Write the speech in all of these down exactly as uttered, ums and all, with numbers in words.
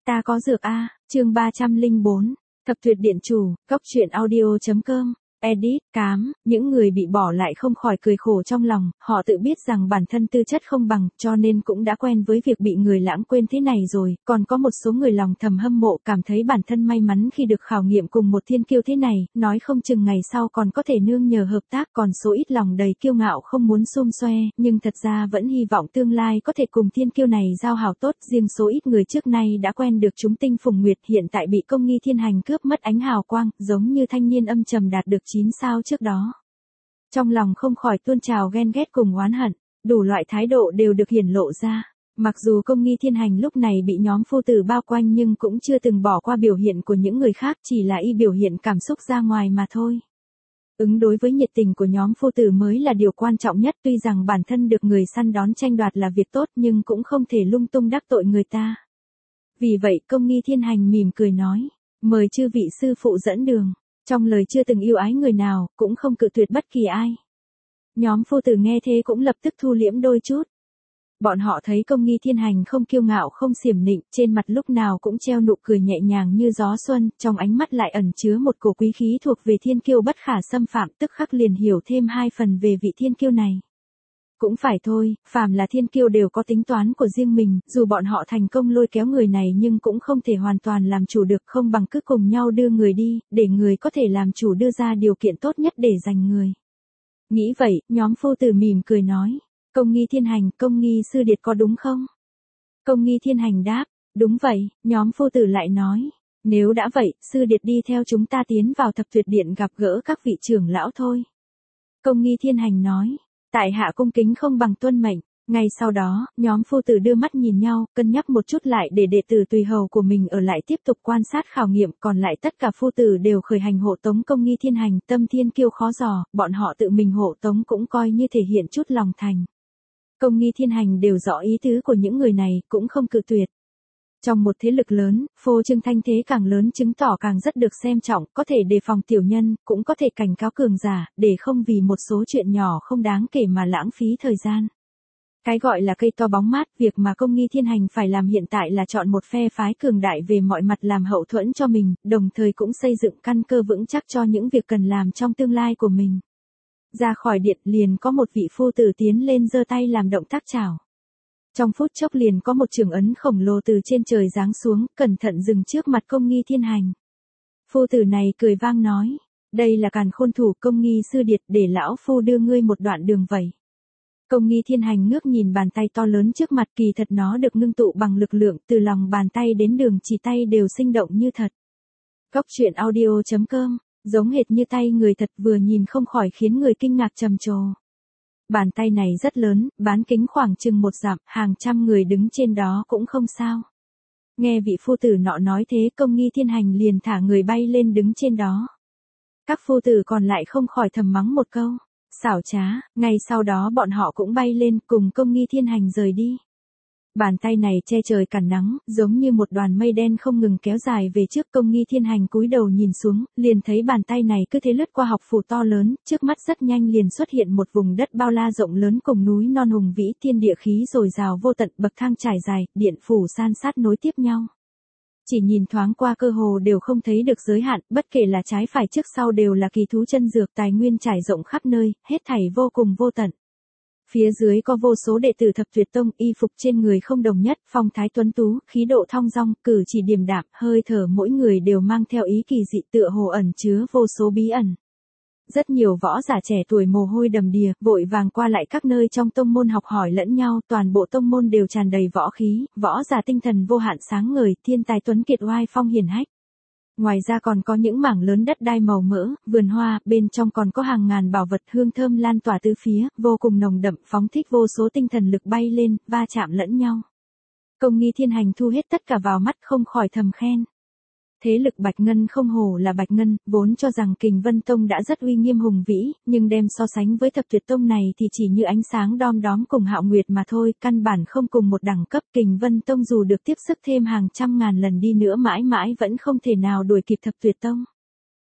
Ta có dược a, chương ba trăm lẻ bốn, Thập Tuyệt Điện Chủ, Cốc Truyện Audio chấm com. Edit, cám, những người bị bỏ lại không khỏi cười khổ trong lòng, họ tự biết rằng bản thân tư chất không bằng, cho nên cũng đã quen với việc bị người lãng quên thế này rồi, còn có một số người lòng thầm hâm mộ cảm thấy bản thân may mắn khi được khảo nghiệm cùng một thiên kiêu thế này, nói không chừng ngày sau còn có thể nương nhờ hợp tác, còn số ít lòng đầy kiêu ngạo không muốn xum xoe, nhưng thật ra vẫn hy vọng tương lai có thể cùng thiên kiêu này giao hảo tốt, riêng số ít người trước nay đã quen được chúng tinh phùng nguyệt hiện tại bị công nghi thiên hành cướp mất ánh hào quang, giống như thanh niên âm trầm đạt được chín sao trước đó. Trong lòng không khỏi tuôn trào ghen ghét cùng oán hận, đủ loại thái độ đều được hiển lộ ra. Mặc dù công nghi thiên hành lúc này bị nhóm phu tử bao quanh nhưng cũng chưa từng bỏ qua biểu hiện của những người khác, chỉ là y biểu hiện cảm xúc ra ngoài mà thôi. Ứng đối với nhiệt tình của nhóm phu tử mới là điều quan trọng nhất, tuy rằng bản thân được người săn đón tranh đoạt là việc tốt nhưng cũng không thể lung tung đắc tội người ta. Vì vậy công nghi thiên hành mỉm cười nói, mời chư vị sư phụ dẫn đường. Trong lời chưa từng yêu ái người nào, cũng không cự tuyệt bất kỳ ai. Nhóm phu tử nghe thế cũng lập tức thu liễm đôi chút. Bọn họ thấy công nghi thiên hành không kiêu ngạo không xiểm nịnh, trên mặt lúc nào cũng treo nụ cười nhẹ nhàng như gió xuân, trong ánh mắt lại ẩn chứa một cổ quý khí thuộc về thiên kiêu bất khả xâm phạm, tức khắc liền hiểu thêm hai phần về vị thiên kiêu này. Cũng phải thôi, phàm là thiên kiêu đều có tính toán của riêng mình, dù bọn họ thành công lôi kéo người này nhưng cũng không thể hoàn toàn làm chủ được, không bằng cứ cùng nhau đưa người đi, để người có thể làm chủ đưa ra điều kiện tốt nhất để giành người. Nghĩ vậy, nhóm phu tử mỉm cười nói, công nghi thiên hành, công nghi sư điệt có đúng không? Công nghi thiên hành đáp, đúng vậy, nhóm phu tử lại nói, nếu đã vậy, sư điệt đi theo chúng ta tiến vào Thập Tuyệt Điện gặp gỡ các vị trưởng lão thôi. Công nghi thiên hành nói, tại hạ cung kính không bằng tuân mệnh. Ngay sau đó, nhóm phu tử đưa mắt nhìn nhau, cân nhắc một chút lại để đệ tử tùy hầu của mình ở lại tiếp tục quan sát khảo nghiệm, còn lại tất cả phu tử đều khởi hành hộ tống công nghi thiên hành, tâm thiên kiêu khó dò, bọn họ tự mình hộ tống cũng coi như thể hiện chút lòng thành. Công nghi thiên hành đều rõ ý tứ của những người này, cũng không cự tuyệt. Trong một thế lực lớn, phô trương thanh thế càng lớn chứng tỏ càng rất được xem trọng, có thể đề phòng tiểu nhân, cũng có thể cảnh cáo cường giả, để không vì một số chuyện nhỏ không đáng kể mà lãng phí thời gian. Cái gọi là cây to bóng mát, việc mà công nghi thiên hành phải làm hiện tại là chọn một phe phái cường đại về mọi mặt làm hậu thuẫn cho mình, đồng thời cũng xây dựng căn cơ vững chắc cho những việc cần làm trong tương lai của mình. Ra khỏi điện liền có một vị phu tử tiến lên giơ tay làm động tác chào. Trong phút chốc liền có một trường ấn khổng lồ từ trên trời giáng xuống, cẩn thận dừng trước mặt công nghi thiên hành. Phu tử này cười vang nói, đây là càn khôn thủ công nghi sư điệt, để lão phu đưa ngươi một đoạn đường vậy. Công nghi thiên hành ngước nhìn bàn tay to lớn trước mặt, kỳ thật nó được ngưng tụ bằng lực lượng, từ lòng bàn tay đến đường chỉ tay đều sinh động như thật. Cốc Truyện Audio chấm com, giống hệt như tay người thật, vừa nhìn không khỏi khiến người kinh ngạc trầm trồ. Bàn tay này rất lớn, bán kính khoảng chừng một dặm, hàng trăm người đứng trên đó cũng không sao. Nghe vị phu tử nọ nói thế, công nghi thiên hành liền thả người bay lên đứng trên đó. Các phu tử còn lại không khỏi thầm mắng một câu, xảo trá, ngay sau đó bọn họ cũng bay lên cùng công nghi thiên hành rời đi. Bàn tay này che trời cản nắng, giống như một đoàn mây đen không ngừng kéo dài về trước. Công nghi thiên hành cúi đầu nhìn xuống, liền thấy bàn tay này cứ thế lướt qua học phủ to lớn, trước mắt rất nhanh liền xuất hiện một vùng đất bao la rộng lớn cùng núi non hùng vĩ, thiên địa khí dồi dào vô tận, bậc thang trải dài, điện phủ san sát nối tiếp nhau. Chỉ nhìn thoáng qua cơ hồ đều không thấy được giới hạn, bất kể là trái phải trước sau đều là kỳ thú chân dược, tài nguyên trải rộng khắp nơi, hết thảy vô cùng vô tận. Phía dưới có vô số đệ tử Thập Tuyệt Tông, y phục trên người không đồng nhất, phong thái tuấn tú, khí độ thong dong, cử chỉ điềm đạm, hơi thở mỗi người đều mang theo ý kỳ dị, tựa hồ ẩn chứa vô số bí ẩn. Rất nhiều võ giả trẻ tuổi mồ hôi đầm đìa, vội vàng qua lại các nơi trong tông môn học hỏi lẫn nhau, toàn bộ tông môn đều tràn đầy võ khí, võ giả tinh thần vô hạn sáng ngời, thiên tài tuấn kiệt oai phong hiển hách. Ngoài ra còn có những mảng lớn đất đai màu mỡ, vườn hoa, bên trong còn có hàng ngàn bảo vật hương thơm lan tỏa tứ phía, vô cùng nồng đậm, phóng thích vô số tinh thần lực bay lên, va chạm lẫn nhau. Công nghi thiên hành thu hết tất cả vào mắt, không khỏi thầm khen. Thế lực Bạch Ngân không hổ là Bạch Ngân, vốn cho rằng Kình Vân Tông đã rất uy nghiêm hùng vĩ, nhưng đem so sánh với Thập Tuyệt Tông này thì chỉ như ánh sáng đom đóm cùng Hạo Nguyệt mà thôi, căn bản không cùng một đẳng cấp. Kình Vân Tông dù được tiếp sức thêm hàng trăm ngàn lần đi nữa mãi mãi vẫn không thể nào đuổi kịp Thập Tuyệt Tông.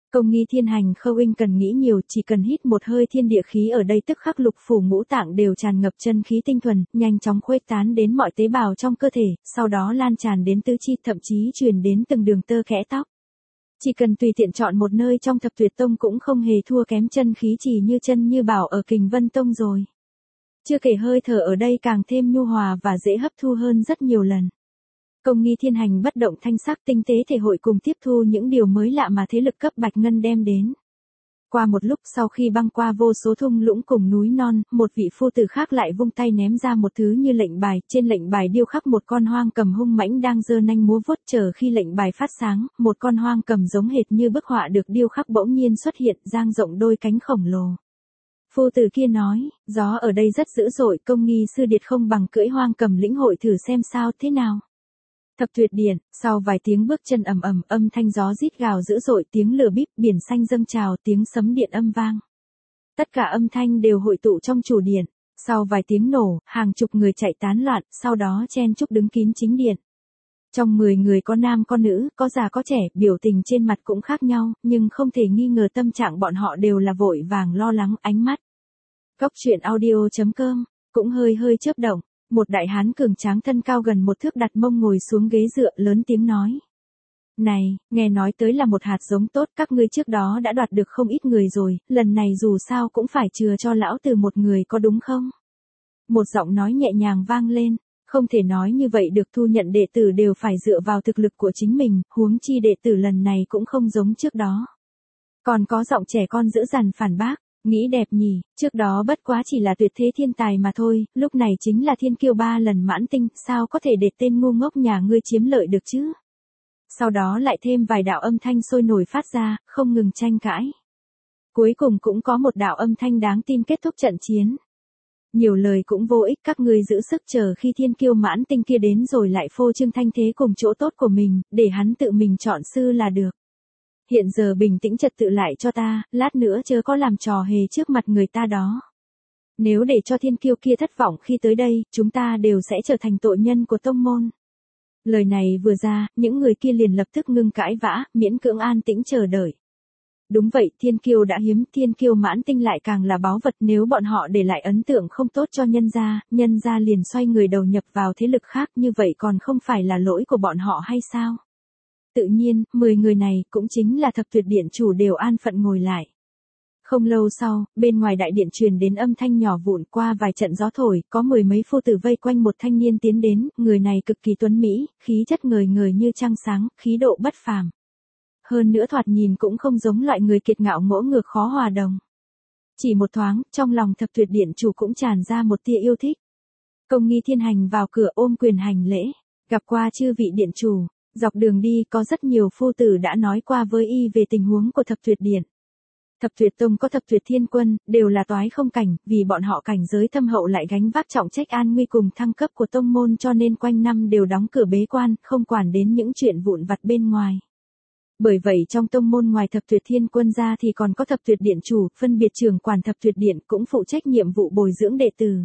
Công nghi thiên hành Khâu Inh cần nghĩ nhiều, chỉ cần hít một hơi thiên địa khí ở đây tức khắc lục phủ ngũ tạng đều tràn ngập chân khí tinh thuần, nhanh chóng khuếch tán đến mọi tế bào trong cơ thể, sau đó lan tràn đến tứ chi, thậm chí truyền đến từng đường tơ kẽ tóc. Chỉ cần tùy tiện chọn một nơi trong Thập Tuyệt Tông cũng không hề thua kém chân khí chỉ như chân như bảo ở Kình Vân Tông rồi. Chưa kể hơi thở ở đây càng thêm nhu hòa và dễ hấp thu hơn rất nhiều lần. Công nghi thiên hành bất động thanh sắc, tinh tế thể hội cùng tiếp thu những điều mới lạ mà thế lực cấp bạch ngân đem đến. Qua một lúc sau khi băng qua vô số thung lũng cùng núi non, một vị phu tử khác lại vung tay ném ra một thứ như lệnh bài, trên lệnh bài điêu khắc một con hoang cầm hung mãnh đang giơ nanh múa vuốt, chờ khi lệnh bài phát sáng, một con hoang cầm giống hệt như bức họa được điêu khắc bỗng nhiên xuất hiện, dang rộng đôi cánh khổng lồ. Phu tử kia nói, gió ở đây rất dữ dội, công nghi sư điệt không bằng cưỡi hoang cầm lĩnh hội thử xem sao thế nào. Thập Tuyệt Điện, sau vài tiếng bước chân ầm ầm, âm thanh gió rít gào dữ dội, tiếng lửa bíp, biển xanh dâng trào, tiếng sấm điện âm vang. Tất cả âm thanh đều hội tụ trong chủ điện, sau vài tiếng nổ, hàng chục người chạy tán loạn, sau đó chen chúc đứng kín chính điện. Trong mười người có nam có nữ, có già có trẻ, biểu tình trên mặt cũng khác nhau, nhưng không thể nghi ngờ tâm trạng bọn họ đều là vội vàng lo lắng, ánh mắt. Góc truyện audio chấm com cũng hơi hơi chớp động. Một đại hán cường tráng thân cao gần một thước đặt mông ngồi xuống ghế dựa, lớn tiếng nói. Này, nghe nói tới là một hạt giống tốt, các ngươi trước đó đã đoạt được không ít người rồi, lần này dù sao cũng phải chừa cho lão từ một người có đúng không? Một giọng nói nhẹ nhàng vang lên, không thể nói như vậy được, thu nhận đệ tử đều phải dựa vào thực lực của chính mình, huống chi đệ tử lần này cũng không giống trước đó. Còn có giọng trẻ con dữ dằn phản bác. Nghĩ đẹp nhỉ, trước đó bất quá chỉ là tuyệt thế thiên tài mà thôi, lúc này chính là thiên kiêu ba lần mãn tinh, sao có thể để tên ngu ngốc nhà ngươi chiếm lợi được chứ? Sau đó lại thêm vài đạo âm thanh sôi nổi phát ra, không ngừng tranh cãi. Cuối cùng cũng có một đạo âm thanh đáng tin kết thúc trận chiến. Nhiều lời cũng vô ích, các ngươi giữ sức chờ khi thiên kiêu mãn tinh kia đến rồi lại phô trương thanh thế cùng chỗ tốt của mình, để hắn tự mình chọn sư là được. Hiện giờ bình tĩnh trật tự lại cho ta, lát nữa chớ có làm trò hề trước mặt người ta đó. Nếu để cho thiên kiêu kia thất vọng khi tới đây, chúng ta đều sẽ trở thành tội nhân của tông môn. Lời này vừa ra, những người kia liền lập tức ngưng cãi vã, miễn cưỡng an tĩnh chờ đợi. Đúng vậy, thiên kiêu đã hiếm, thiên kiêu mãn tinh lại càng là báu vật, nếu bọn họ để lại ấn tượng không tốt cho nhân gia, nhân gia liền xoay người đầu nhập vào thế lực khác, như vậy còn không phải là lỗi của bọn họ hay sao? Tự nhiên, mười người này cũng chính là Thập Tuyệt Điện chủ đều an phận ngồi lại. Không lâu sau, bên ngoài đại điện truyền đến âm thanh nhỏ vụn, qua vài trận gió thổi, có mười mấy phu tử vây quanh một thanh niên tiến đến, người này cực kỳ tuấn mỹ, khí chất ngời ngời như trăng sáng, khí độ bất phàm. Hơn nữa thoạt nhìn cũng không giống loại người kiệt ngạo ngỗ ngược khó hòa đồng. Chỉ một thoáng, trong lòng Thập Tuyệt Điện chủ cũng tràn ra một tia yêu thích. Công nghi thiên hành vào cửa ôm quyền hành lễ, gặp qua chư vị điện chủ. Dọc đường đi có rất nhiều phu tử đã nói qua với y về tình huống của Thập Tuyệt Điện. Thập Tuyệt Tông có Thập Tuyệt Thiên Quân, đều là toái không cảnh, vì bọn họ cảnh giới thâm hậu lại gánh vác trọng trách an nguy cùng thăng cấp của tông môn cho nên quanh năm đều đóng cửa bế quan, không quản đến những chuyện vụn vặt bên ngoài. Bởi vậy trong tông môn ngoài Thập Tuyệt Thiên Quân ra thì còn có Thập Tuyệt Điện chủ, phân biệt trưởng quản Thập Tuyệt Điện cũng phụ trách nhiệm vụ bồi dưỡng đệ tử.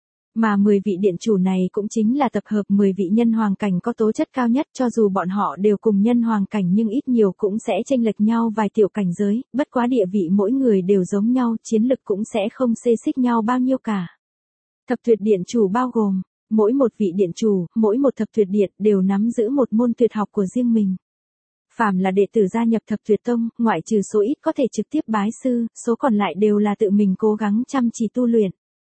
Mà mười vị điện chủ này cũng chính là tập hợp mười vị nhân hoàng cảnh có tố chất cao nhất, cho dù bọn họ đều cùng nhân hoàng cảnh nhưng ít nhiều cũng sẽ chênh lệch nhau vài tiểu cảnh giới, bất quá địa vị mỗi người đều giống nhau, chiến lực cũng sẽ không xê xích nhau bao nhiêu cả. Thập Tuyệt Điện chủ bao gồm, mỗi một vị điện chủ, mỗi một Thập Tuyệt Điện đều nắm giữ một môn tuyệt học của riêng mình. Phàm là đệ tử gia nhập Thập Tuyệt Tông, ngoại trừ số ít có thể trực tiếp bái sư, số còn lại đều là tự mình cố gắng chăm chỉ tu luyện.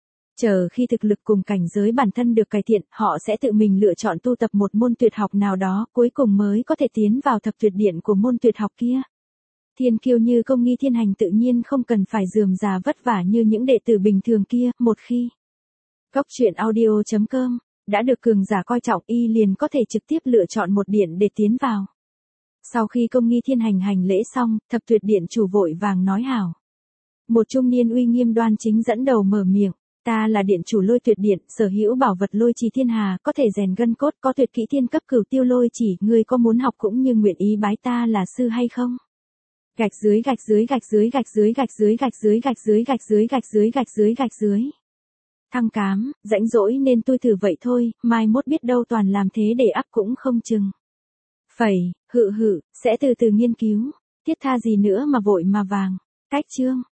Chờ khi thực lực cùng cảnh giới bản thân được cải thiện, họ sẽ tự mình lựa chọn tu tập một môn tuyệt học nào đó, cuối cùng mới có thể tiến vào Thập Tuyệt Điện của môn tuyệt học kia. Thiên kiêu như công nghi thiên hành tự nhiên không cần phải rườm rà vất vả như những đệ tử bình thường kia, một khi Góc truyện audio chấm com đã được cường giả coi trọng, y liền có thể trực tiếp lựa chọn một điện để tiến vào. Sau khi công nghi thiên hành hành lễ xong, Thập Tuyệt Điện chủ vội vàng nói hảo. Một trung niên uy nghiêm đoan chính dẫn đầu mở miệng. Ta là điện chủ Lôi Tuyệt Điện, sở hữu bảo vật lôi trì thiên hà, có thể rèn gân cốt, có tuyệt kỹ thiên cấp cửu tiêu lôi chỉ, ngươi có muốn học cũng như nguyện ý bái ta là sư hay không? Gạch dưới gạch dưới gạch dưới gạch dưới gạch dưới gạch dưới gạch dưới gạch dưới gạch dưới gạch dưới gạch dưới. Thăng cám, rãnh rỗi nên tôi thử vậy thôi, mai mốt biết đâu toàn làm thế để ắp cũng không chừng. Phẩy, hự hự, sẽ từ từ nghiên cứu. Thiết tha gì nữa mà vội mà vàng. Cách chương.